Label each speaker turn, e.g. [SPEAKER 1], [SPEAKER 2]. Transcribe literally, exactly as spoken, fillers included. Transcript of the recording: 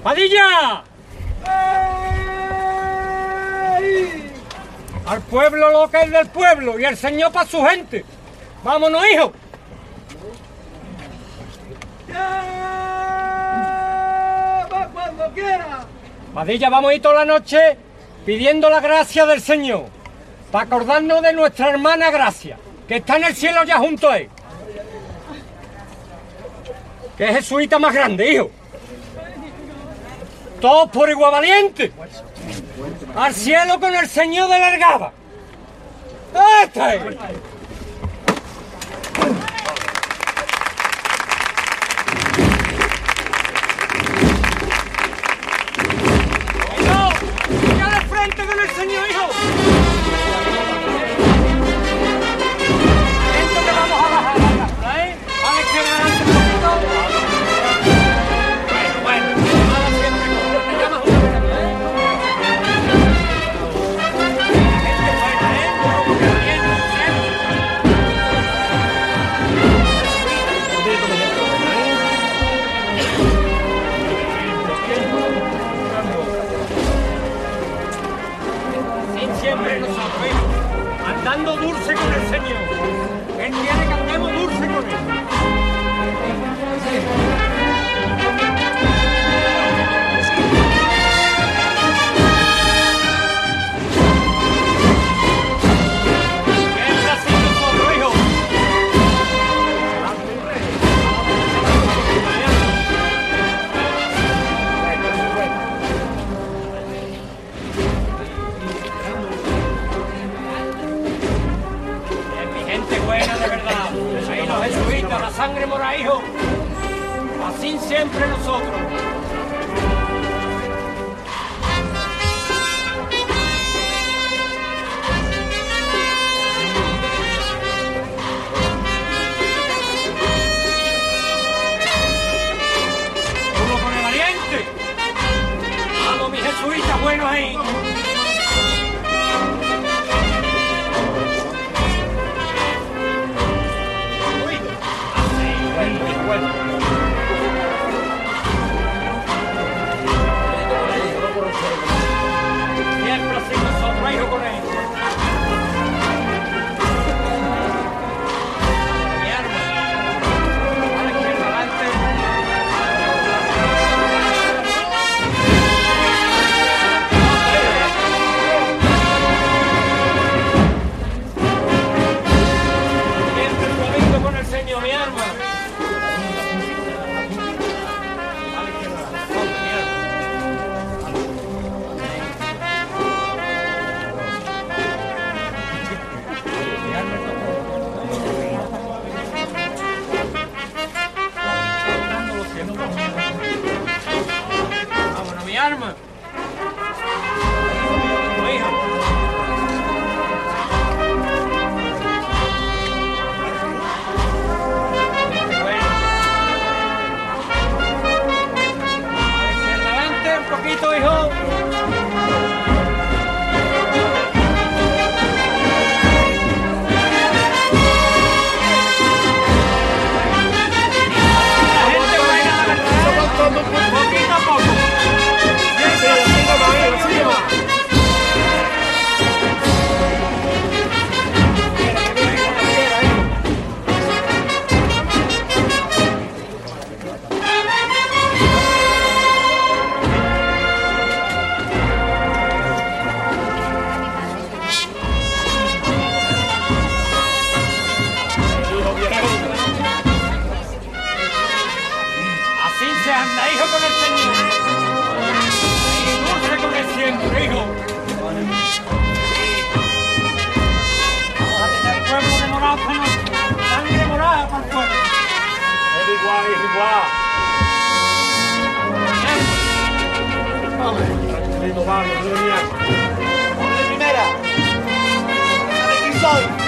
[SPEAKER 1] ¡Padilla! ¡Ey! Al pueblo lo que es del pueblo y el Señor para su gente. ¡Vámonos, hijo!
[SPEAKER 2] ¡Ya! ¡Va cuando quiera!
[SPEAKER 1] Padilla, vamos a ir toda la noche pidiendo la gracia del Señor, para acordarnos de nuestra hermana Gracia, que está en el cielo ya junto a él. Que es jesuita más grande, hijo. Todos por igual valiente. Al cielo con el Señor de la Argaba. ¡Este! ¡Hijo! ¡Ya de frente con el Señor, hijo! Esto que vamos a bajar la cápsula, ¿eh? Vale, que adelante un poquito. Bueno, bueno, ahora siempre con te llamas una vez, ¿eh? La gente buena, ¿eh? Que viene siempre. Así siempre nosotros, hijo, andando dulce con el Señor. Él quiere que andemos dulce con él. La sangre mora, hijo. Así siempre nosotros. Uno con el valiente. Vamos, mis jesuitas buenos ahí. Bueno. Siempre así nosotros, hijo, con él. Mi arma. A la izquierda, adelante. Siempre suavito con el Señor, mi arma. Vámonos, mi arma. Hijo. Bueno. Hacia adelante un poquito, hijo. Poquito a poco. Así se anda, hijo, con el Señor. Y dulce con él siempre, hijo. Vamos a tener el pueblo de morado para nosotros. Sangre morada para el pueblo.
[SPEAKER 3] Es igual, es igual. Tranquilito, vamos, no de primera. ¿Sabes quién soy?